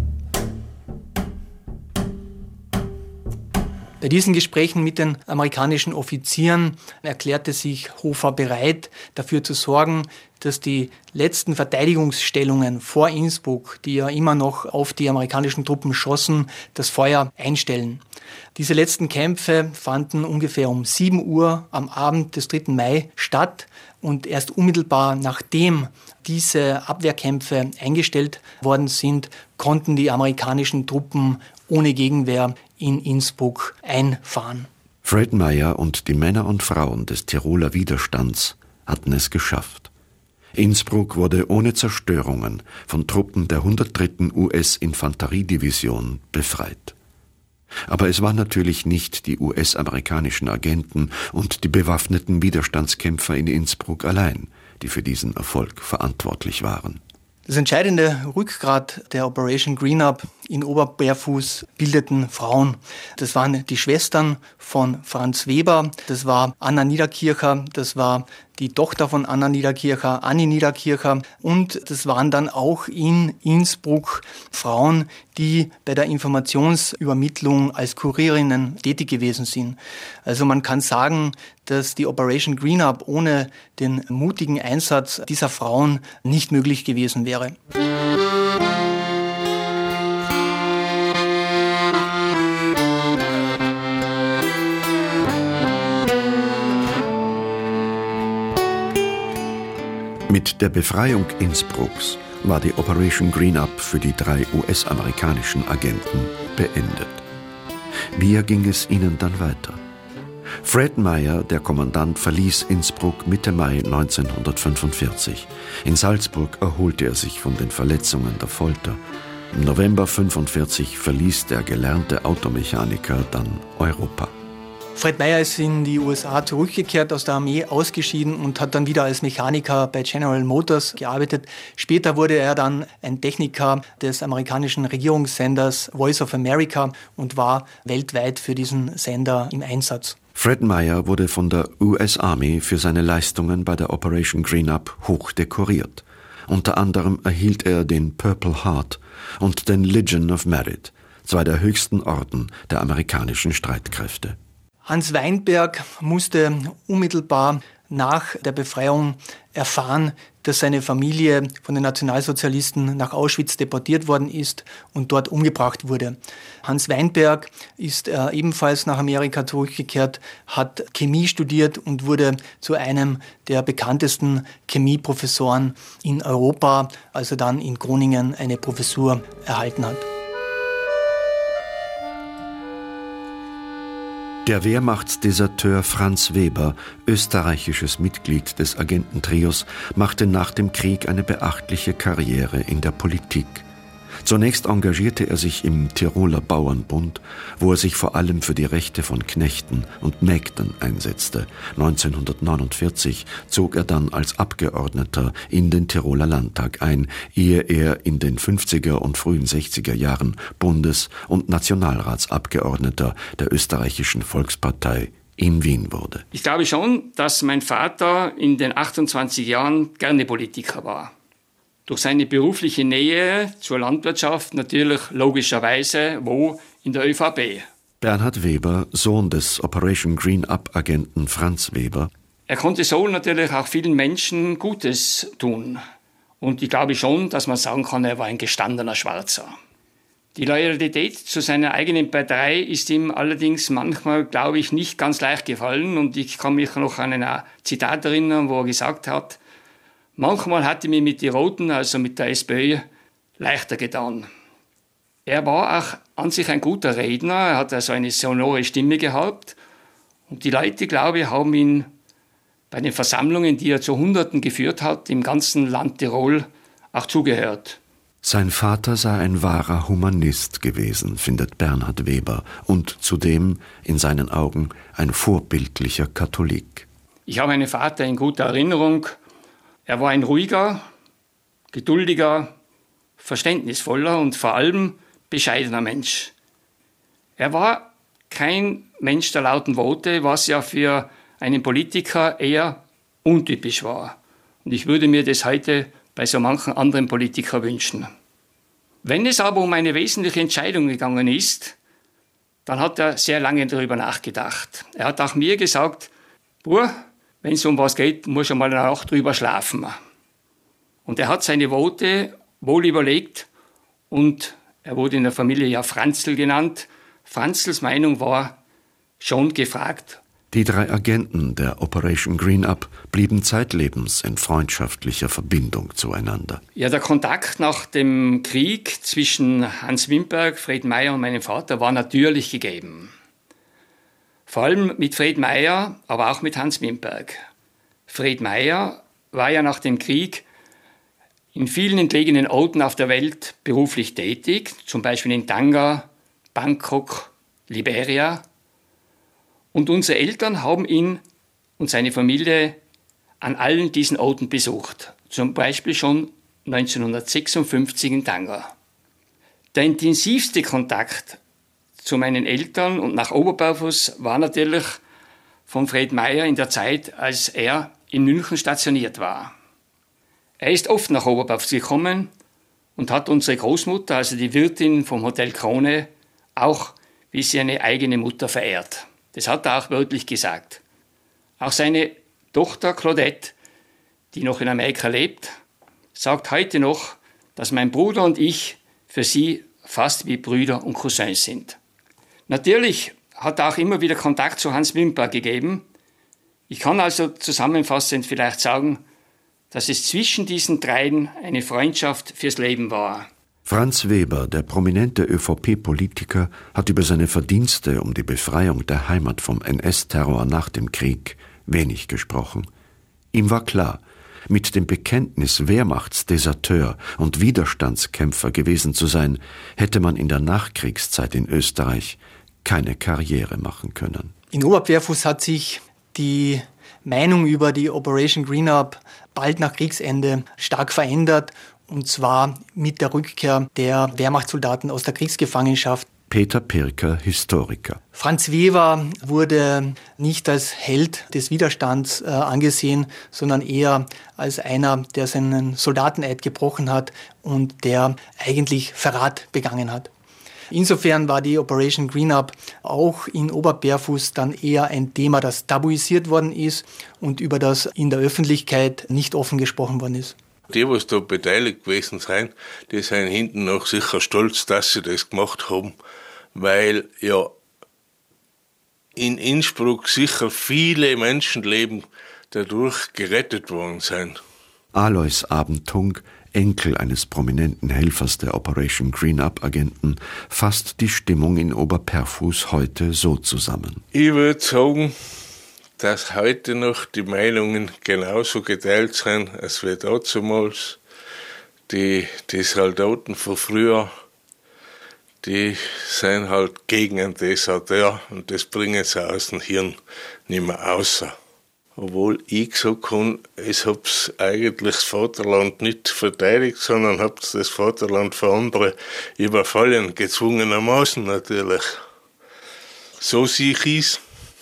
Bei diesen Gesprächen mit den amerikanischen Offizieren erklärte sich Hofer bereit, dafür zu sorgen, dass die letzten Verteidigungsstellungen vor Innsbruck, die ja immer noch auf die amerikanischen Truppen schossen, das Feuer einstellen. Diese letzten Kämpfe fanden ungefähr um sieben Uhr am Abend des dritten Mai statt und erst unmittelbar nachdem diese Abwehrkämpfe eingestellt worden sind, konnten die amerikanischen Truppen ohne Gegenwehr in Innsbruck einfahren. Fred Meyer und die Männer und Frauen des Tiroler Widerstands hatten es geschafft. Innsbruck wurde ohne Zerstörungen von Truppen der hundertdritten U S-Infanteriedivision befreit. Aber es waren natürlich nicht die U S-amerikanischen Agenten und die bewaffneten Widerstandskämpfer in Innsbruck allein, die für diesen Erfolg verantwortlich waren. Das entscheidende Rückgrat der Operation Greenup in Oberbergfuß bildeten Frauen. Das waren die Schwestern von Franz Weber, das war Anna Niederkircher, das war die Tochter von Anna Niederkircher, Anni Niederkircher, und das waren dann auch in Innsbruck Frauen, die bei der Informationsübermittlung als Kurierinnen tätig gewesen sind. Also man kann sagen, dass die Operation Greenup ohne den mutigen Einsatz dieser Frauen nicht möglich gewesen wäre. Mit der Befreiung Innsbrucks war die Operation Greenup für die drei U S-amerikanischen Agenten beendet. Wie ging es ihnen dann weiter? Fred Meyer, der Kommandant, verließ Innsbruck Mitte Mai neunzehnhundertfünfundvierzig. In Salzburg erholte er sich von den Verletzungen der Folter. Im November neunzehnhundertfünfundvierzig verließ der gelernte Automechaniker dann Europa. Fred Meyer ist in die U S A zurückgekehrt, aus der Armee ausgeschieden und hat dann wieder als Mechaniker bei General Motors gearbeitet. Später wurde er dann ein Techniker des amerikanischen Regierungssenders Voice of America und war weltweit für diesen Sender im Einsatz. Fred Meyer wurde von der U S Army für seine Leistungen bei der Operation Greenup hoch dekoriert. Unter anderem erhielt er den Purple Heart und den Legion of Merit, zwei der höchsten Orden der amerikanischen Streitkräfte. Hans Weinberg musste unmittelbar nach der Befreiung erfahren, dass seine Familie von den Nationalsozialisten nach Auschwitz deportiert worden ist und dort umgebracht wurde. Hans Weinberg ist äh, ebenfalls nach Amerika zurückgekehrt, hat Chemie studiert und wurde zu einem der bekanntesten Chemieprofessoren in Europa, als er dann in Groningen eine Professur erhalten hat. Der Wehrmachtsdeserteur Franz Weber, österreichisches Mitglied des Agententrios, machte nach dem Krieg eine beachtliche Karriere in der Politik. Zunächst engagierte er sich im Tiroler Bauernbund, wo er sich vor allem für die Rechte von Knechten und Mägden einsetzte. neunzehnhundertneunundvierzig zog er dann als Abgeordneter in den Tiroler Landtag ein, ehe er in den fünfziger und frühen sechziger Jahren Bundes- und Nationalratsabgeordneter der österreichischen Volkspartei in Wien wurde. Ich glaube schon, dass mein Vater in den achtundzwanzig Jahren gerne Politiker war. Durch seine berufliche Nähe zur Landwirtschaft natürlich logischerweise wo in der ÖVP. Bernhard Weber, Sohn des Operation Greenup-Agenten Franz Weber. Er konnte so natürlich auch vielen Menschen Gutes tun. Und ich glaube schon, dass man sagen kann, er war ein gestandener Schwarzer. Die Loyalität zu seiner eigenen Partei ist ihm allerdings manchmal, glaube ich, nicht ganz leicht gefallen. Und ich kann mich noch an ein Zitat erinnern, wo er gesagt hat, manchmal hatte mir mit den Roten, also mit der SPÖ, leichter getan. Er war auch an sich ein guter Redner, er hat also eine sonore Stimme gehabt. Und die Leute, glaube ich, haben ihn bei den Versammlungen, die er zu Hunderten geführt hat, im ganzen Land Tirol auch zugehört. Sein Vater sei ein wahrer Humanist gewesen, findet Bernhard Weber, und zudem in seinen Augen ein vorbildlicher Katholik. Ich habe meinen Vater in guter Erinnerung. Er war ein ruhiger, geduldiger, verständnisvoller und vor allem bescheidener Mensch. Er war kein Mensch der lauten Worte, was ja für einen Politiker eher untypisch war. Und ich würde mir das heute bei so manchen anderen Politikern wünschen. Wenn es aber um eine wesentliche Entscheidung gegangen ist, dann hat er sehr lange darüber nachgedacht. Er hat auch mir gesagt, Bur, wenn es um was geht, muss er mal eine Nacht drüber schlafen. Und er hat seine Worte wohl überlegt und er wurde in der Familie ja Franzl genannt. Franzls Meinung war schon gefragt. Die drei Agenten der Operation Greenup blieben zeitlebens in freundschaftlicher Verbindung zueinander. Ja, der Kontakt nach dem Krieg zwischen Hans Wimberg, Fred Meyer und meinem Vater war natürlich gegeben. Vor allem mit Fred Meyer, aber auch mit Hans Wimberg. Fred Meyer war ja nach dem Krieg in vielen entlegenen Orten auf der Welt beruflich tätig, zum Beispiel in Tonga, Bangkok, Liberia. Und unsere Eltern haben ihn und seine Familie an allen diesen Orten besucht, zum Beispiel schon neunzehnhundertsechsundfünfzig in Tonga. Der intensivste Kontakt zu meinen Eltern und nach Oberbarfuß war natürlich von Fred Meyer in der Zeit, als er in München stationiert war. Er ist oft nach Oberbarfuß gekommen und hat unsere Großmutter, also die Wirtin vom Hotel Krone, auch wie seine eigene Mutter verehrt. Das hat er auch wörtlich gesagt. Auch seine Tochter Claudette, die noch in Amerika lebt, sagt heute noch, dass mein Bruder und ich für sie fast wie Brüder und Cousins sind. Natürlich hat er auch immer wieder Kontakt zu Hans Wimper gegeben. Ich kann also zusammenfassend vielleicht sagen, dass es zwischen diesen dreien eine Freundschaft fürs Leben war. Franz Weber, der prominente ÖVP-Politiker, hat über seine Verdienste um die Befreiung der Heimat vom N S-Terror nach dem Krieg wenig gesprochen. Ihm war klar, mit dem Bekenntnis, Wehrmachtsdeserteur und Widerstandskämpfer gewesen zu sein, hätte man in der Nachkriegszeit in Österreich keine Karriere machen können. In Oberquerfuß hat sich die Meinung über die Operation Green Up bald nach Kriegsende stark verändert, und zwar mit der Rückkehr der Wehrmachtssoldaten aus der Kriegsgefangenschaft. Peter Pirker, Historiker. Franz Weber wurde nicht als Held des Widerstands äh, angesehen, sondern eher als einer, der seinen Soldateneid gebrochen hat und der eigentlich Verrat begangen hat. Insofern war die Operation Green Up auch in Oberquerfuß dann eher ein Thema, das tabuisiert worden ist und über das in der Öffentlichkeit nicht offen gesprochen worden ist. Die, was da beteiligt gewesen sind, die sind hinten noch sicher stolz, dass sie das gemacht haben, weil ja in Innsbruck sicher viele Menschenleben dadurch gerettet worden sind. Alois Abentung, Enkel eines prominenten Helfers der Operation Green Up-Agenten, fasst die Stimmung in Oberperfuß heute so zusammen. Ich würde sagen, dass heute noch die Meinungen genauso geteilt sind, als wir damals. Die, die Soldaten von früher, die sind halt gegen ein Deserteur und das bringen sie aus dem Hirn nicht mehr außer. Obwohl ich gesagt habe, ich habe eigentlich das Vaterland nicht verteidigt, sondern habe das Vaterland für andere überfallen, gezwungenermaßen natürlich. So sehe ich es.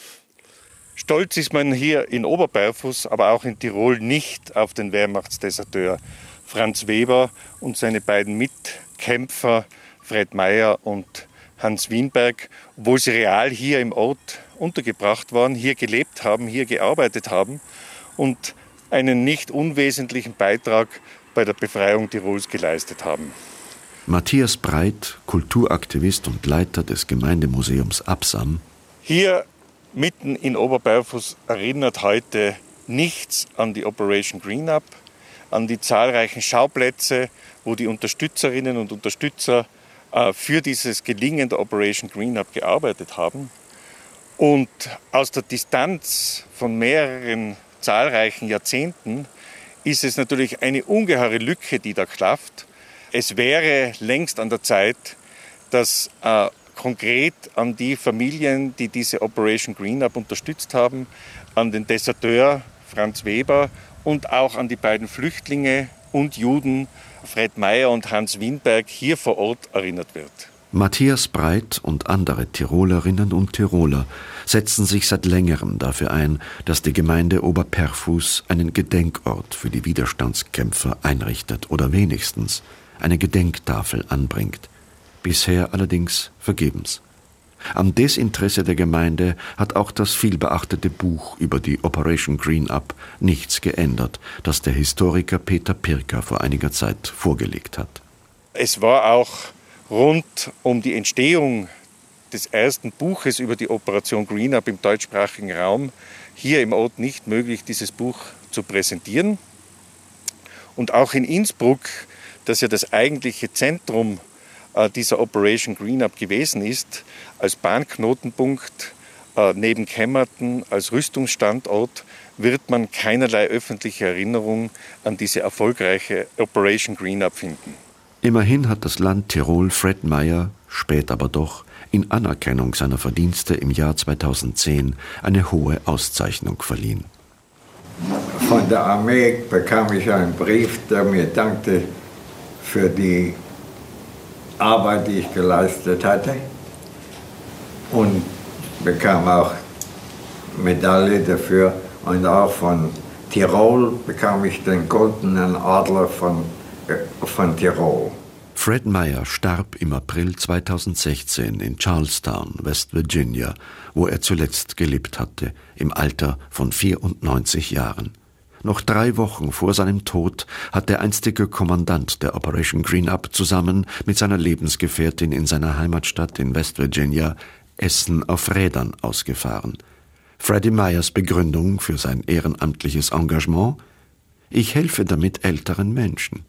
Stolz ist man hier in Oberperfuß, aber auch in Tirol nicht auf den Wehrmachtsdeserteur Franz Weber und seine beiden Mitkämpfer Fred Meyer und Hans Wienberg, obwohl sie real hier im Ort untergebracht waren, hier gelebt haben, hier gearbeitet haben und einen nicht unwesentlichen Beitrag bei der Befreiung Tirols geleistet haben. Matthias Breit, Kulturaktivist und Leiter des Gemeindemuseums Absam. Hier mitten in Oberperfuß erinnert heute nichts an die Operation Green Up, an die zahlreichen Schauplätze, wo die Unterstützerinnen und Unterstützer äh, für dieses Gelingen der Operation Green Up gearbeitet haben. Und aus der Distanz von mehreren zahlreichen Jahrzehnten ist es natürlich eine ungeheure Lücke, die da klafft. Es wäre längst an der Zeit, dass äh, konkret an die Familien, die diese Operation Green Up unterstützt haben, an den Deserteur Franz Weber und auch an die beiden Flüchtlinge und Juden Fred Meyer und Hans Wienberg hier vor Ort erinnert wird. Matthias Breit und andere Tirolerinnen und Tiroler setzen sich seit längerem dafür ein, dass die Gemeinde Oberperfuß einen Gedenkort für die Widerstandskämpfer einrichtet oder wenigstens eine Gedenktafel anbringt. Bisher allerdings vergebens. Am Desinteresse der Gemeinde hat auch das vielbeachtete Buch über die Operation Green Up nichts geändert, das der Historiker Peter Pirker vor einiger Zeit vorgelegt hat. Es war auch rund um die Entstehung des ersten Buches über die Operation Green Up im deutschsprachigen Raum hier im Ort nicht möglich, dieses Buch zu präsentieren. Und auch in Innsbruck, das ja das eigentliche Zentrum dieser Operation Green Up gewesen ist, als Bahnknotenpunkt Äh, neben Kemmerton als Rüstungsstandort wird man keinerlei öffentliche Erinnerung an diese erfolgreiche Operation Greenup finden. Immerhin hat das Land Tirol Fred Meyer, spät aber doch, in Anerkennung seiner Verdienste im Jahr zweitausendzehn eine hohe Auszeichnung verliehen. Von der Armee bekam ich einen Brief, der mir dankte für die Arbeit, die ich geleistet hatte, und bekam auch Medaille dafür. Und auch von Tirol bekam ich den Goldenen Adler von, äh, von Tirol. Fred Meyer starb im April zweitausendsechzehn in Charlestown, West Virginia, wo er zuletzt gelebt hatte, im Alter von vierundneunzig Jahren. Noch drei Wochen vor seinem Tod hat der einstige Kommandant der Operation Greenup zusammen mit seiner Lebensgefährtin in seiner Heimatstadt in West Virginia Essen auf Rädern ausgefahren. Freddie Meyers Begründung für sein ehrenamtliches Engagement: Ich helfe damit älteren Menschen.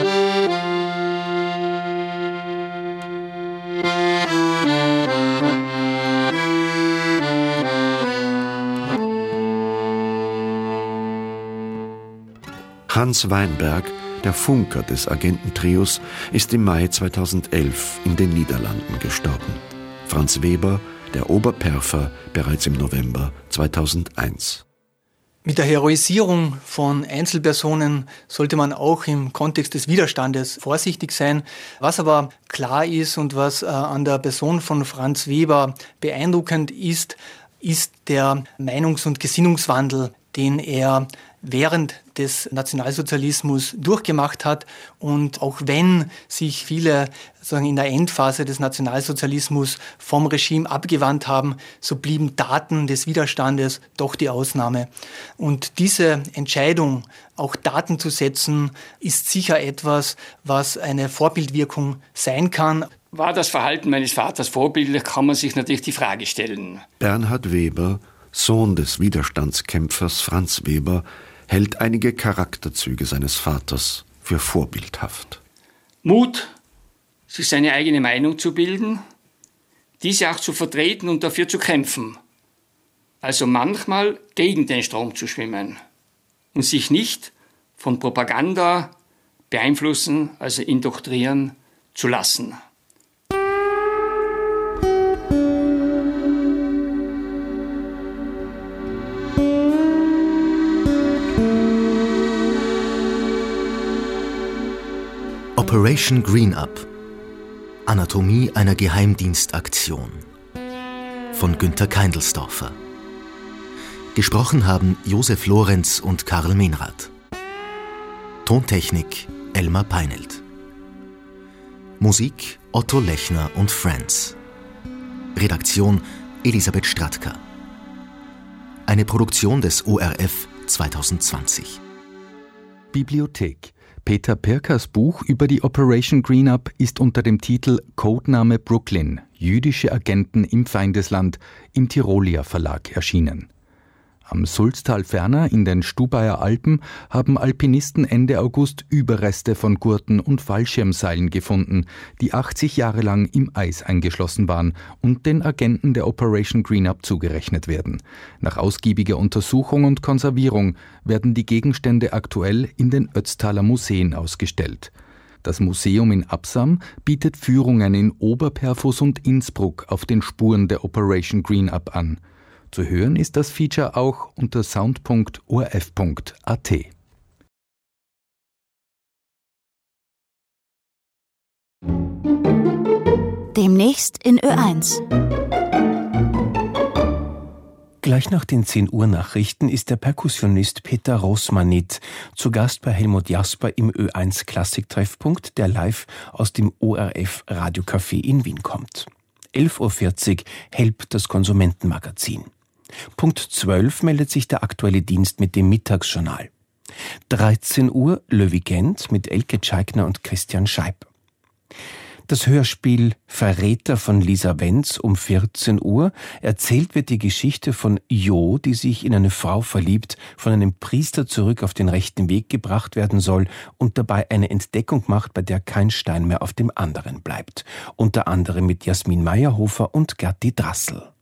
Hans Weinberg, der Funker des Agententrios, ist im Mai zweitausendelf in den Niederlanden gestorben. Franz Weber, der Oberperfer, bereits im November zweitausendeins. Mit der Heroisierung von Einzelpersonen sollte man auch im Kontext des Widerstandes vorsichtig sein. Was aber klar ist und was äh, an der Person von Franz Weber beeindruckend ist, ist der Meinungs- und Gesinnungswandel, den er während des Nationalsozialismus durchgemacht hat. Und auch wenn sich viele sagen, in der Endphase des Nationalsozialismus vom Regime abgewandt haben, so blieben Taten des Widerstandes doch die Ausnahme. Und diese Entscheidung, auch Taten zu setzen, ist sicher etwas, was eine Vorbildwirkung sein kann. War das Verhalten meines Vaters vorbildlich, kann man sich natürlich die Frage stellen. Bernhard Weber, Sohn des Widerstandskämpfers Franz Weber, hält einige Charakterzüge seines Vaters für vorbildhaft. Mut, sich seine eigene Meinung zu bilden, diese auch zu vertreten und dafür zu kämpfen. Also manchmal gegen den Strom zu schwimmen und sich nicht von Propaganda beeinflussen, also indoktrinieren zu lassen. Operation Greenup. Anatomie einer Geheimdienstaktion. Von Günter Keindelsdorfer. Gesprochen haben Josef Lorenz und Karl Menrath. Tontechnik Elmar Peinelt. Musik Otto Lechner und Friends. Redaktion Elisabeth Stratka. Eine Produktion des O R F zweitausendzwanzig. Bibliothek. Peter Pirkers Buch über die Operation Greenup ist unter dem Titel Codename Brooklyn – Jüdische Agenten im Feindesland im Tirolia Verlag erschienen. Am Sulztal ferner in den Stubaier Alpen haben Alpinisten Ende August Überreste von Gurten und Fallschirmseilen gefunden, die achtzig Jahre lang im Eis eingeschlossen waren und den Agenten der Operation Greenup zugerechnet werden. Nach ausgiebiger Untersuchung und Konservierung werden die Gegenstände aktuell in den Ötztaler Museen ausgestellt. Das Museum in Absam bietet Führungen in Oberperfus und Innsbruck auf den Spuren der Operation Greenup an. Zu hören ist das Feature auch unter sound punkt o r f punkt a t. Demnächst in Ö eins. Gleich nach den zehn Uhr Nachrichten ist der Perkussionist Peter Rosmanit zu Gast bei Helmut Jasper im Ö eins Klassiktreffpunkt, der live aus dem O R F Radiocafé in Wien kommt. elf Uhr vierzig Help, das Konsumentenmagazin. Punkt zwölf meldet sich der aktuelle Dienst mit dem Mittagsjournal. dreizehn Uhr Le Weekend mit Elke Tscheigner und Christian Scheib. Das Hörspiel Verräter von Lisa Wenz um vierzehn Uhr. Erzählt wird die Geschichte von Jo, die sich in eine Frau verliebt, von einem Priester zurück auf den rechten Weg gebracht werden soll und dabei eine Entdeckung macht, bei der kein Stein mehr auf dem anderen bleibt. Unter anderem mit Jasmin Meyerhofer und Gerti Drassel.